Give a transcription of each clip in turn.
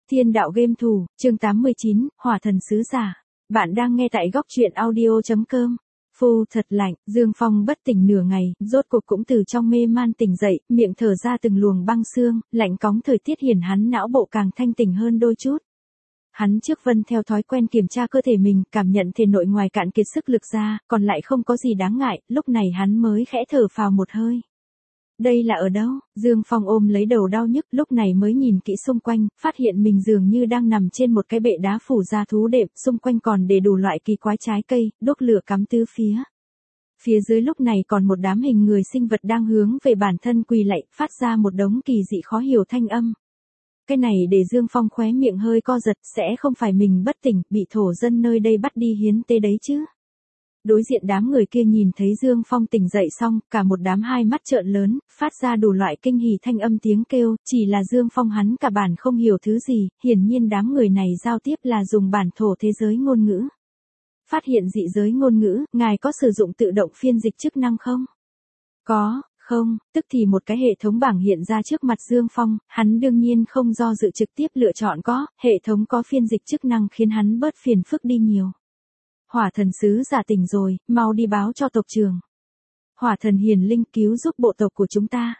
Thiên đạo game thủ, chương 89, Hỏa thần sứ giả. Bạn đang nghe tại góc truyện audio.com. Phu thật lạnh, Dương Phong bất tỉnh nửa ngày, rốt cuộc cũng từ trong mê man tỉnh dậy, miệng thở ra từng luồng băng xương, lạnh cóng thời tiết hiển hắn não bộ càng thanh tỉnh hơn đôi chút. Hắn trước Vân theo thói quen kiểm tra cơ thể mình, cảm nhận thể nội ngoài cạn kiệt sức lực ra, còn lại không có gì đáng ngại, lúc này hắn mới khẽ thở phào một hơi. Đây là ở đâu? Dương Phong ôm lấy đầu đau nhức, lúc này mới nhìn kỹ xung quanh, phát hiện mình dường như đang nằm trên một cái bệ đá phủ ra thú đệm, xung quanh còn để đủ loại kỳ quái trái cây, đốt lửa cắm tứ phía. Phía dưới lúc này còn một đám hình người sinh vật đang hướng về bản thân quỳ lạy, phát ra một đống kỳ dị khó hiểu thanh âm. Cái này để Dương Phong khóe miệng hơi co giật, sẽ không phải mình bất tỉnh, bị thổ dân nơi đây bắt đi hiến tế đấy chứ. Đối diện đám người kia nhìn thấy Dương Phong tỉnh dậy xong, cả một đám hai mắt trợn lớn, phát ra đủ loại kinh hỉ thanh âm tiếng kêu, chỉ là Dương Phong hắn cả bản không hiểu thứ gì, hiển nhiên đám người này giao tiếp là dùng bản thổ thế giới ngôn ngữ. Phát hiện dị giới ngôn ngữ, ngài có sử dụng tự động phiên dịch chức năng không? Có. Không, tức thì một cái hệ thống bảng hiện ra trước mặt Dương Phong, hắn đương nhiên không do dự trực tiếp lựa chọn có, hệ thống có phiên dịch chức năng khiến hắn bớt phiền phức đi nhiều. Hỏa thần sứ giả tỉnh rồi, mau đi báo cho tộc trưởng. Hỏa thần hiền linh cứu giúp bộ tộc của chúng ta.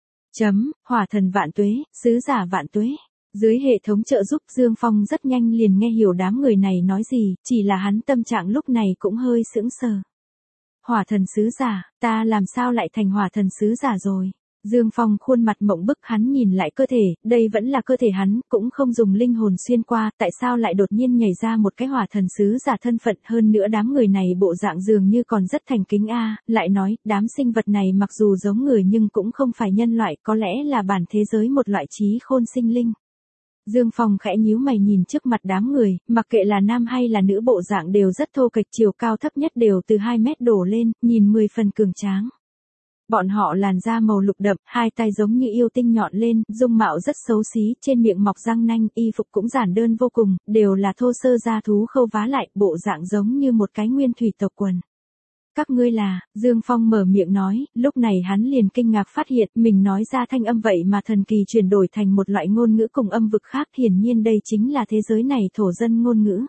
Hỏa thần vạn tuế, sứ giả vạn tuế. Dưới hệ thống trợ giúp Dương Phong rất nhanh liền nghe hiểu đám người này nói gì, chỉ là hắn tâm trạng lúc này cũng hơi sững sờ. Hỏa thần sứ giả, ta làm sao lại thành hỏa thần sứ giả rồi? Dương Phong khuôn mặt mộng bức hắn nhìn lại cơ thể, đây vẫn là cơ thể hắn, cũng không dùng linh hồn xuyên qua, tại sao lại đột nhiên nhảy ra một cái hỏa thần sứ giả thân phận hơn nữa đám người này bộ dạng dường như còn rất thành kính lại nói, đám sinh vật này mặc dù giống người nhưng cũng không phải nhân loại, có lẽ là bản thế giới một loại trí khôn sinh linh. Dương Phong khẽ nhíu mày nhìn trước mặt đám người, mặc kệ là nam hay là nữ bộ dạng đều rất thô kệch, chiều cao thấp nhất đều từ 2 mét đổ lên, nhìn 10 phần cường tráng. Bọn họ làn da màu lục đậm, hai tay giống như yêu tinh nhọn lên, dung mạo rất xấu xí, trên miệng mọc răng nanh, y phục cũng giản đơn vô cùng, đều là thô sơ da thú khâu vá lại, bộ dạng giống như một cái nguyên thủy tộc quần. Các ngươi là, Dương Phong mở miệng nói, lúc này hắn liền kinh ngạc phát hiện mình nói ra thanh âm vậy mà thần kỳ chuyển đổi thành một loại ngôn ngữ cùng âm vực khác, hiển nhiên đây chính là thế giới này thổ dân ngôn ngữ.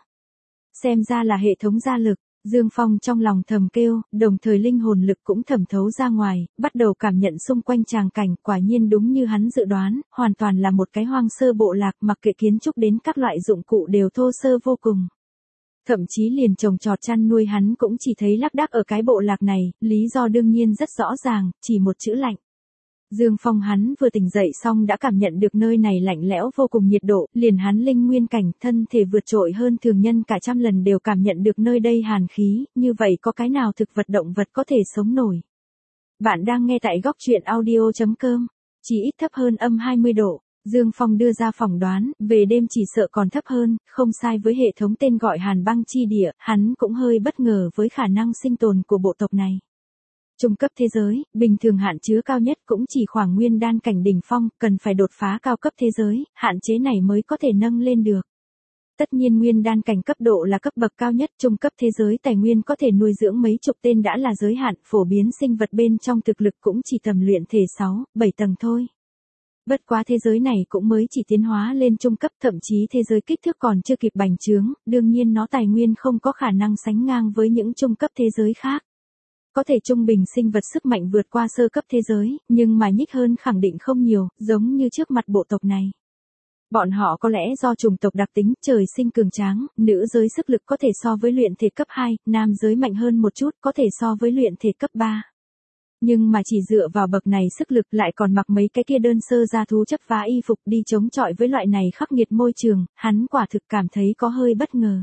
Xem ra là hệ thống gia lực, Dương Phong trong lòng thầm kêu, đồng thời linh hồn lực cũng thẩm thấu ra ngoài, bắt đầu cảm nhận xung quanh tràng cảnh, quả nhiên đúng như hắn dự đoán, hoàn toàn là một cái hoang sơ bộ lạc, mặc kệ kiến trúc đến các loại dụng cụ đều thô sơ vô cùng. Thậm chí liền trồng trọt chăn nuôi hắn cũng chỉ thấy lác đác ở cái bộ lạc này, lý do đương nhiên rất rõ ràng, chỉ một chữ lạnh. Dương Phong hắn vừa tỉnh dậy xong đã cảm nhận được nơi này lạnh lẽo vô cùng nhiệt độ, liền hắn linh nguyên cảnh thân thể vượt trội hơn thường nhân cả trăm lần đều cảm nhận được nơi đây hàn khí, như vậy có cái nào thực vật động vật có thể sống nổi. Bạn đang nghe tại góc truyện audio.com, chỉ ít thấp hơn âm 20 độ. Dương Phong đưa ra phỏng đoán, về đêm chỉ sợ còn thấp hơn, không sai với hệ thống tên gọi hàn băng chi địa, hắn cũng hơi bất ngờ với khả năng sinh tồn của bộ tộc này. Trung cấp thế giới, bình thường hạn chứa cao nhất cũng chỉ khoảng nguyên đan cảnh đỉnh phong, cần phải đột phá cao cấp thế giới, hạn chế này mới có thể nâng lên được. Tất nhiên nguyên đan cảnh cấp độ là cấp bậc cao nhất, trung cấp thế giới tài nguyên có thể nuôi dưỡng mấy chục tên đã là giới hạn, phổ biến sinh vật bên trong thực lực cũng chỉ tầm luyện thể 6, 7 tầng thôi. Bất quá thế giới này cũng mới chỉ tiến hóa lên trung cấp, thậm chí thế giới kích thước còn chưa kịp bành trướng, đương nhiên nó tài nguyên không có khả năng sánh ngang với những trung cấp thế giới khác. Có thể trung bình sinh vật sức mạnh vượt qua sơ cấp thế giới, nhưng mà nhích hơn khẳng định không nhiều, giống như trước mặt bộ tộc này. Bọn họ có lẽ do chủng tộc đặc tính, trời sinh cường tráng, nữ giới sức lực có thể so với luyện thể cấp 2, nam giới mạnh hơn một chút, có thể so với luyện thể cấp 3. Nhưng mà chỉ dựa vào bậc này sức lực lại còn mặc mấy cái kia đơn sơ da thú chấp vá y phục đi chống chọi với loại này khắc nghiệt môi trường, hắn quả thực cảm thấy có hơi bất ngờ.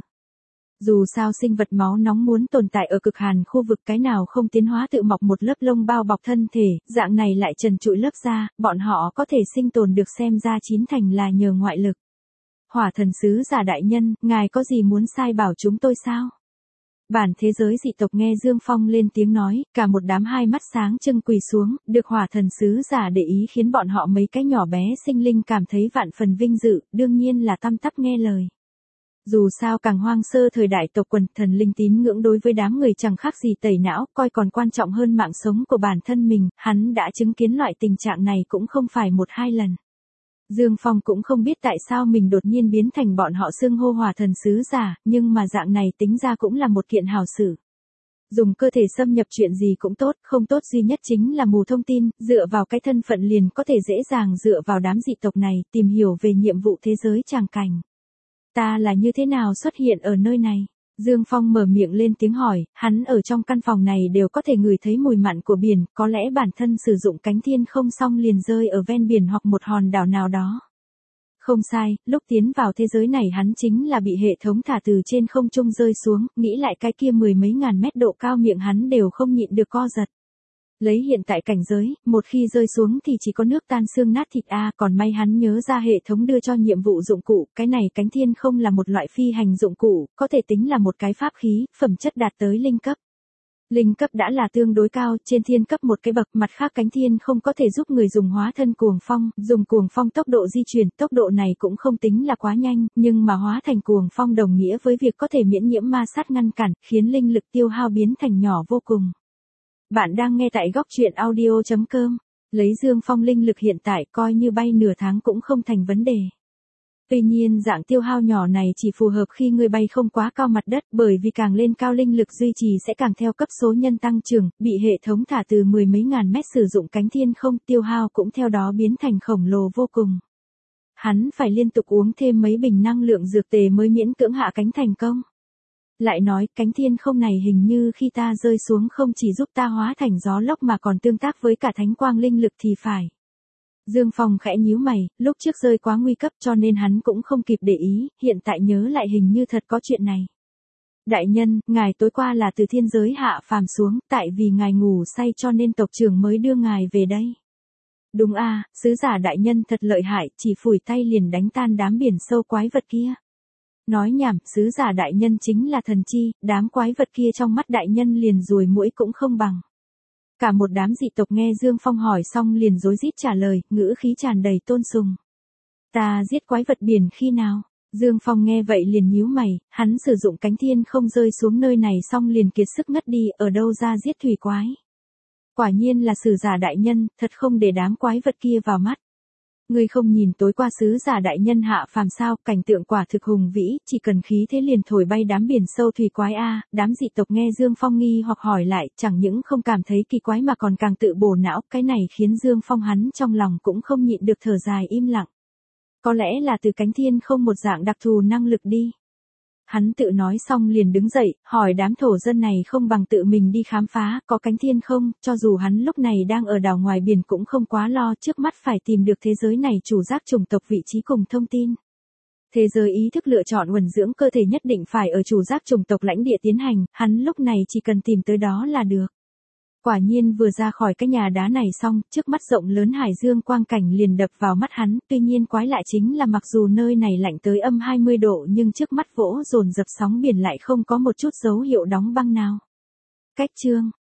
Dù sao sinh vật máu nóng muốn tồn tại ở cực hàn khu vực cái nào không tiến hóa tự mọc một lớp lông bao bọc thân thể, dạng này lại trần trụi lớp da, bọn họ có thể sinh tồn được xem ra chín thành là nhờ ngoại lực. Hỏa thần sứ giả đại nhân, ngài có gì muốn sai bảo chúng tôi sao? Bản thế giới dị tộc nghe Dương Phong lên tiếng nói, cả một đám hai mắt sáng trưng quỳ xuống, được hỏa thần sứ giả để ý khiến bọn họ mấy cái nhỏ bé sinh linh cảm thấy vạn phần vinh dự, đương nhiên là tăm tắp nghe lời. Dù sao càng hoang sơ thời đại tộc quần, thần linh tín ngưỡng đối với đám người chẳng khác gì tẩy não, coi còn quan trọng hơn mạng sống của bản thân mình, hắn đã chứng kiến loại tình trạng này cũng không phải một hai lần. Dương Phong cũng không biết tại sao mình đột nhiên biến thành bọn họ xưng hô hỏa thần sứ giả, nhưng mà dạng này tính ra cũng là một kiện hảo sự. Dùng cơ thể xâm nhập chuyện gì cũng tốt, không tốt duy nhất chính là mù thông tin, dựa vào cái thân phận liền có thể dễ dàng dựa vào đám dị tộc này, tìm hiểu về nhiệm vụ thế giới tràng cảnh. Ta là như thế nào xuất hiện ở nơi này? Dương Phong mở miệng lên tiếng hỏi, hắn ở trong căn phòng này đều có thể ngửi thấy mùi mặn của biển, có lẽ bản thân sử dụng cánh thiên không xong liền rơi ở ven biển hoặc một hòn đảo nào đó. Không sai, lúc tiến vào thế giới này hắn chính là bị hệ thống thả từ trên không trung rơi xuống, nghĩ lại cái kia mười mấy ngàn mét độ cao miệng hắn đều không nhịn được co giật. Lấy hiện tại cảnh giới, một khi rơi xuống thì chỉ có nước tan xương nát thịt còn may hắn nhớ ra hệ thống đưa cho nhiệm vụ dụng cụ, cái này cánh thiên không là một loại phi hành dụng cụ, có thể tính là một cái pháp khí, phẩm chất đạt tới linh cấp. Linh cấp đã là tương đối cao, trên thiên cấp một cái bậc, mặt khác cánh thiên không có thể giúp người dùng hóa thân cuồng phong, dùng cuồng phong tốc độ di chuyển, tốc độ này cũng không tính là quá nhanh, nhưng mà hóa thành cuồng phong đồng nghĩa với việc có thể miễn nhiễm ma sát ngăn cản, khiến linh lực tiêu hao biến thành nhỏ vô cùng. Bạn đang nghe tại góc truyện audio.com, lấy Dương Phong linh lực hiện tại coi như bay nửa tháng cũng không thành vấn đề. Tuy nhiên dạng tiêu hao nhỏ này chỉ phù hợp khi người bay không quá cao mặt đất, bởi vì càng lên cao linh lực duy trì sẽ càng theo cấp số nhân tăng trưởng, bị hệ thống thả từ mười mấy ngàn mét sử dụng cánh thiên không, tiêu hao cũng theo đó biến thành khổng lồ vô cùng. Hắn phải liên tục uống thêm mấy bình năng lượng dược tề mới miễn cưỡng hạ cánh thành công. Lại nói, cánh thiên không này hình như khi ta rơi xuống không chỉ giúp ta hóa thành gió lốc mà còn tương tác với cả thánh quang linh lực thì phải. Dương Phong khẽ nhíu mày, lúc trước rơi quá nguy cấp cho nên hắn cũng không kịp để ý, hiện tại nhớ lại hình như thật có chuyện này. Đại nhân, ngài tối qua là từ thiên giới hạ phàm xuống, tại vì ngài ngủ say cho nên tộc trưởng mới đưa ngài về đây. Đúng sứ giả đại nhân thật lợi hại, chỉ phủi tay liền đánh tan đám biển sâu quái vật kia. Nói nhảm, sứ giả đại nhân chính là thần chi, đám quái vật kia trong mắt đại nhân liền ruồi muỗi cũng không bằng. Cả một đám dị tộc nghe Dương Phong hỏi xong liền rối rít trả lời, ngữ khí tràn đầy tôn sùng. Ta giết quái vật biển khi nào? Dương Phong nghe vậy liền nhíu mày, hắn sử dụng cánh thiên không rơi xuống nơi này xong liền kiệt sức ngất đi, ở đâu ra giết thủy quái. Quả nhiên là sử giả đại nhân, thật không để đám quái vật kia vào mắt. Ngươi không nhìn tối qua sứ giả đại nhân hạ phàm sao, cảnh tượng quả thực hùng vĩ, chỉ cần khí thế liền thổi bay đám biển sâu thủy quái đám dị tộc nghe Dương Phong nghi hoặc hỏi lại, chẳng những không cảm thấy kỳ quái mà còn càng tự bổ não, cái này khiến Dương Phong hắn trong lòng cũng không nhịn được thở dài im lặng. Có lẽ là từ cánh thiên không một dạng đặc thù năng lực đi. Hắn tự nói xong liền đứng dậy, hỏi đám thổ dân này không bằng tự mình đi khám phá, có cánh thiên không, cho dù hắn lúc này đang ở đảo ngoài biển cũng không quá lo, trước mắt phải tìm được thế giới này chủ giác chủng tộc vị trí cùng thông tin. Thế giới ý thức lựa chọn uẩn dưỡng cơ thể nhất định phải ở chủ giác chủng tộc lãnh địa tiến hành, hắn lúc này chỉ cần tìm tới đó là được. Quả nhiên vừa ra khỏi cái nhà đá này xong, trước mắt rộng lớn hải dương quang cảnh liền đập vào mắt hắn, tuy nhiên quái lạ chính là mặc dù nơi này lạnh tới âm 20 độ nhưng trước mắt vỗ dồn dập sóng biển lại không có một chút dấu hiệu đóng băng nào. Cách chương